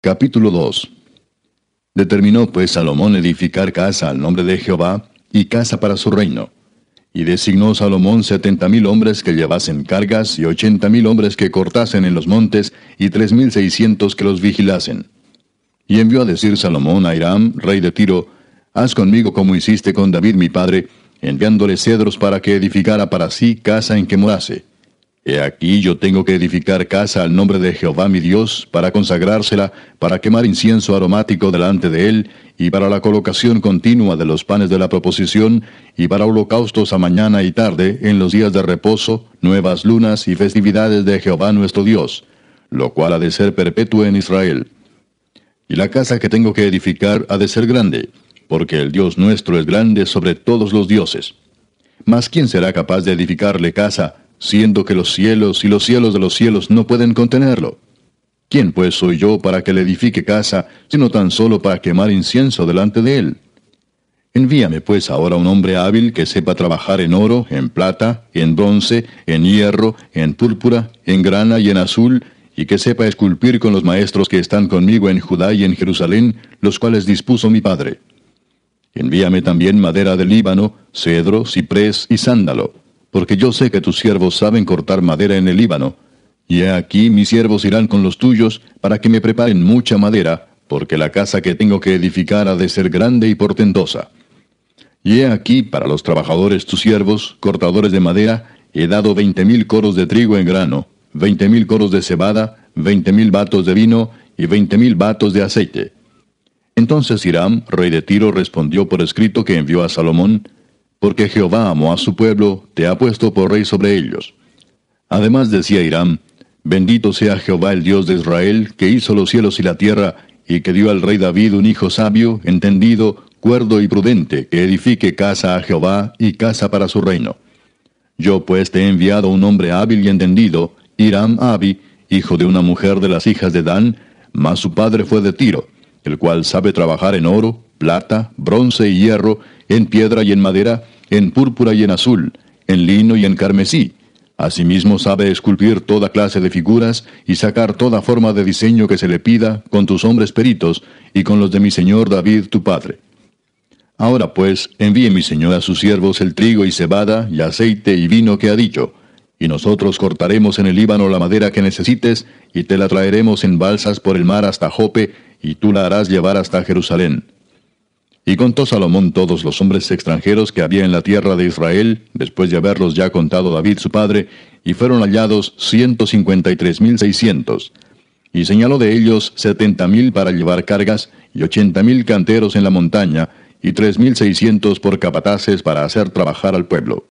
Capítulo 2. Determinó pues Salomón edificar casa al nombre de Jehová, y casa para su reino. Y designó Salomón 70,000 hombres que llevasen cargas, y 80,000 hombres que cortasen en los montes, y 3,600 que los vigilasen. Y envió a decir Salomón a Hiram, rey de Tiro: Haz conmigo como hiciste con David mi padre, enviándole cedros para que edificara para sí casa en que morase. He aquí yo tengo que edificar casa al nombre de Jehová mi Dios, para consagrársela, para quemar incienso aromático delante de él, y para la colocación continua de los panes de la proposición, y para holocaustos a mañana y tarde, en los días de reposo, nuevas lunas y festividades de Jehová nuestro Dios, lo cual ha de ser perpetuo en Israel. Y la casa que tengo que edificar ha de ser grande, porque el Dios nuestro es grande sobre todos los dioses. Mas ¿quién será capaz de edificarle casa, siendo que los cielos y los cielos de los cielos no pueden contenerlo? ¿Quién pues soy yo para que le edifique casa, sino tan solo para quemar incienso delante de él? Envíame pues ahora un hombre hábil que sepa trabajar en oro, en plata, en bronce, en hierro, en púrpura, en grana y en azul, y que sepa esculpir con los maestros que están conmigo en Judá y en Jerusalén, los cuales dispuso mi padre. Envíame también madera del Líbano, cedro, ciprés y sándalo, porque yo sé que tus siervos saben cortar madera en el Líbano. Y he aquí mis siervos irán con los tuyos, para que me preparen mucha madera, porque la casa que tengo que edificar ha de ser grande y portentosa. Y he aquí para los trabajadores tus siervos, cortadores de madera, he dado 20,000 coros de trigo en grano, 20,000 coros de cebada, 20,000 batos de vino, y 20,000 batos de aceite. Entonces Hiram, rey de Tiro, respondió por escrito que envió a Salomón: Porque Jehová amó a su pueblo, te ha puesto por rey sobre ellos. Además decía Hiram: Bendito sea Jehová el Dios de Israel, que hizo los cielos y la tierra, y que dio al rey David un hijo sabio, entendido, cuerdo y prudente, que edifique casa a Jehová y casa para su reino. Yo pues te he enviado un hombre hábil y entendido, Hiram Abi, hijo de una mujer de las hijas de Dan, mas su padre fue de Tiro, el cual sabe trabajar en oro, plata, bronce y hierro, en piedra y en madera, en púrpura y en azul, en lino y en carmesí. Asimismo sabe esculpir toda clase de figuras y sacar toda forma de diseño que se le pida con tus hombres peritos y con los de mi señor David tu padre. Ahora pues, envíe mi señor a sus siervos el trigo y cebada y aceite y vino que ha dicho, y nosotros cortaremos en el Líbano la madera que necesites, y te la traeremos en balsas por el mar hasta Jope, y tú la harás llevar hasta Jerusalén. Y contó Salomón todos los hombres extranjeros que había en la tierra de Israel, después de haberlos ya contado David su padre, y fueron hallados 153,600. Y señaló de ellos 70,000 para llevar cargas, y 80,000 canteros en la montaña, y 3,600 por capataces para hacer trabajar al pueblo.